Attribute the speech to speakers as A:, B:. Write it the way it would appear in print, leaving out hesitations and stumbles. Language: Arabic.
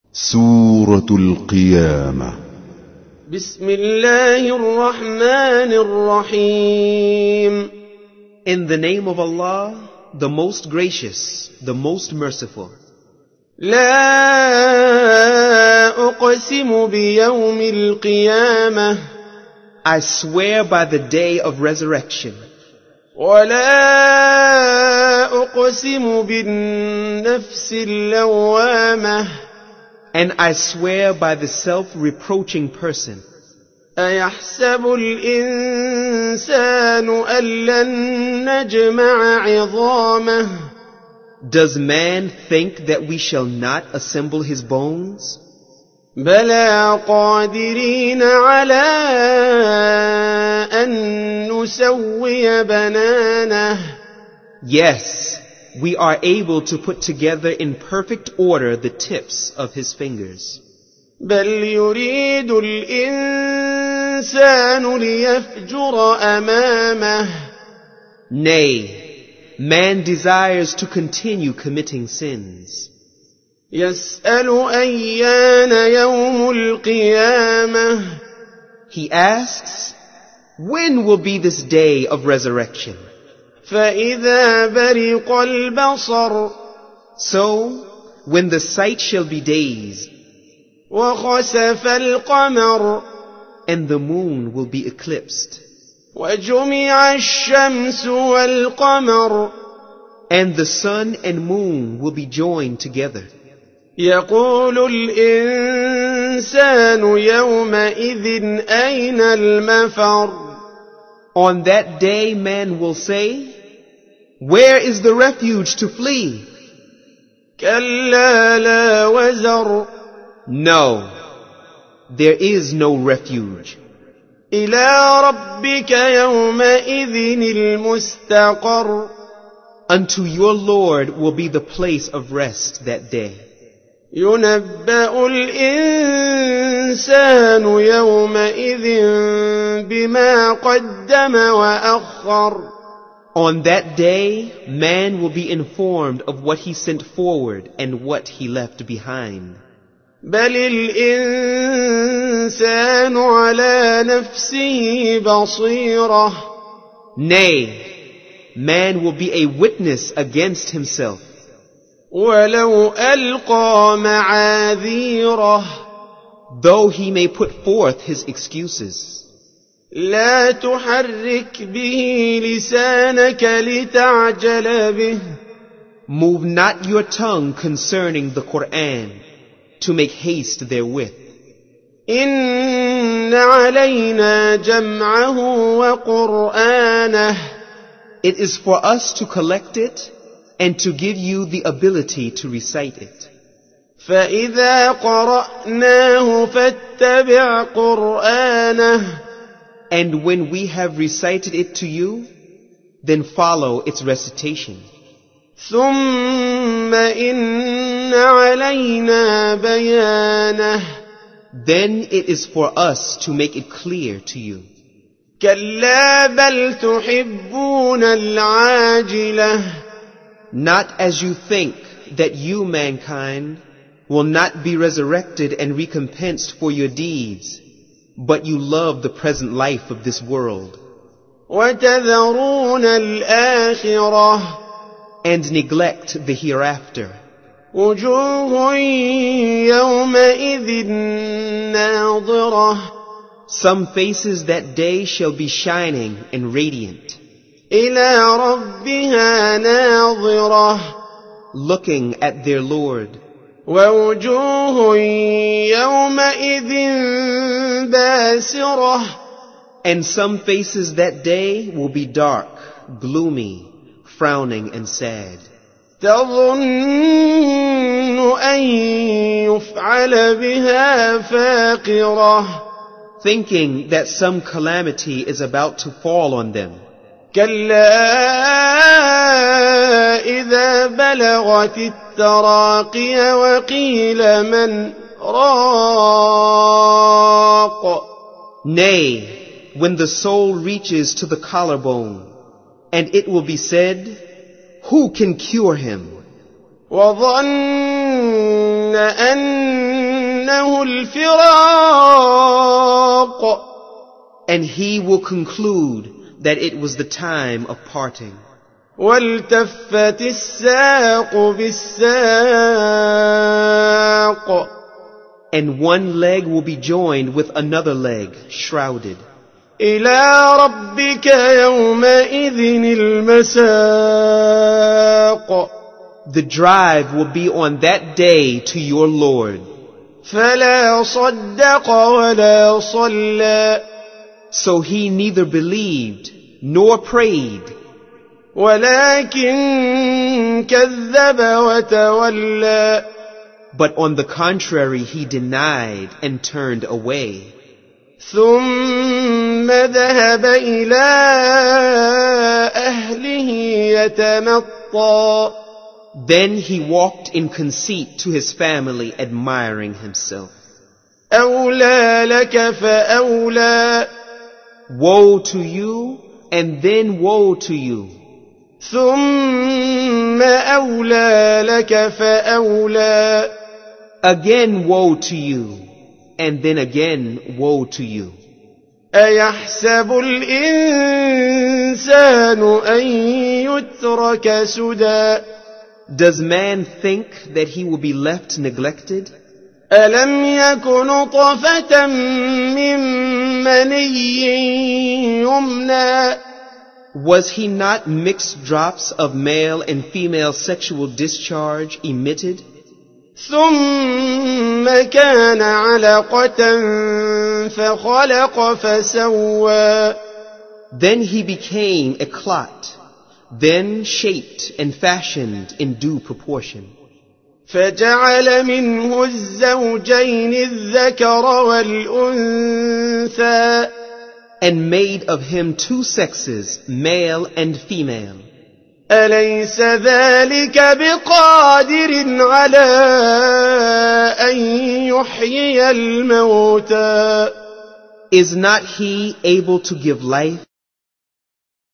A: سورة القيامة.
B: بسم الله الرحمن الرحيم.
C: In the name of Allah, the most gracious, the most merciful.
B: لا أقسم بيوم القيامة.
C: I swear by the day of resurrection.
B: ولا أقسم بالنفس اللوامة.
C: And I swear by the self-reproaching person.
B: أيحسب الإنسان أن لن نجمع عظامه.
C: Does man think that we shall not assemble his bones?
B: بلى قادرين على أن نسوي بنانه.
C: Yes, we are able to put together in perfect order the tips of his fingers.
B: بل يريد الإنسان ليفجر أمامه.
C: Nay, man desires to continue committing sins.
B: يسأل أيان يوم القيامة.
C: He asks, when will be this day of resurrection?
B: فإذا برق البصر.
C: So, when the sight shall be dazed,
B: وخسف القمر.
C: and the moon will be eclipsed,
B: وجمع الشمس والقمر.
C: and the sun and moon will be joined together.
B: يقول الإنسان يومئذ أين المفر.
C: On that day man will say, where is the refuge to flee?
B: كلا لا وزر.
C: No, there is no refuge.
B: إلى ربك يومئذ المستقر.
C: Unto your Lord will be the place of rest that day.
B: ينبأ الإنسان يومئذ بما قدم وأخر.
C: On that day, man will be informed of what he sent forward and what he left behind.
B: بل الإنسان على نفسه بصيرة.
C: Nay, man will be a witness against himself.
B: ولو ألقى معاذيره.
C: Though he may put forth his excuses.
B: لا تحرك به لسانك لتعجل به.
C: Move not your tongue concerning the Quran, to make haste therewith.
B: إن علينا جمعه وقرآنه.
C: It is for us to collect it and to give you the ability to recite it.
B: فإذا قرأناه فاتبع قرآنه.
C: And when we have recited it to you, then follow its recitation.
B: ثم إن علينا بيانه.
C: Then it is for us to make it clear to you.
B: كلا بل تحبون العاجلة.
C: Not as you think that you, mankind, will not be resurrected and recompensed for your deeds, but you love the present life of this world.
B: وتذرون الآخرة.
C: And neglect the hereafter.
B: وجوه يومئذ ناظرة.
C: Some faces that day shall be shining and radiant,
B: إلى ربها ناظرة.
C: looking at their Lord.
B: ووجوه يومئذ باسرة.
C: And some faces that day will be dark, gloomy, frowning and sad.
B: تظن أن يفعل بها فاقرة.
C: Thinking that some calamity is about to fall on them.
B: كلا إذا بلغت التراقي وقيل من راق.
C: Nay, when the soul reaches to the collarbone, and it will be said, who can cure him?
B: وظن أن إنه الفراق.
C: And he will conclude that it was the time of parting.
B: والتفت الساق بالساق.
C: And one leg will be joined with another leg, shrouded.
B: إلى ربك يومئذ المساق.
C: The drive will be on that day to your Lord.
B: فلا صدق ولا صلى.
C: So he neither believed nor prayed,
B: ولكن كذب وتولى.
C: but on the contrary he denied and turned away.
B: ثم ذهب إلى أهله يتمطى.
C: Then he walked in conceit to his family, admiring himself.
B: أولى لك فأولى.
C: Woe to you, and then woe to you.
B: ثم أولى لك فأولى.
C: Again woe to you, and then again woe to you.
B: أيحسب الإنسان أن يترك سدى.
C: Does man think that he will be left neglected?
B: ألم يك نطفة من مني يمنى.
C: Was he not mixed drops of male and female sexual discharge emitted?
B: ثم كان علقة فخلق فسوى.
C: Then he became a clot, then shaped and fashioned in due proportion.
B: فجعل منه الزوجين الذكر والأنثى.
C: And made of him two sexes, male and female.
B: أليس ذلك بقادر على أن يحيي الموتى.
C: Is not he able to give life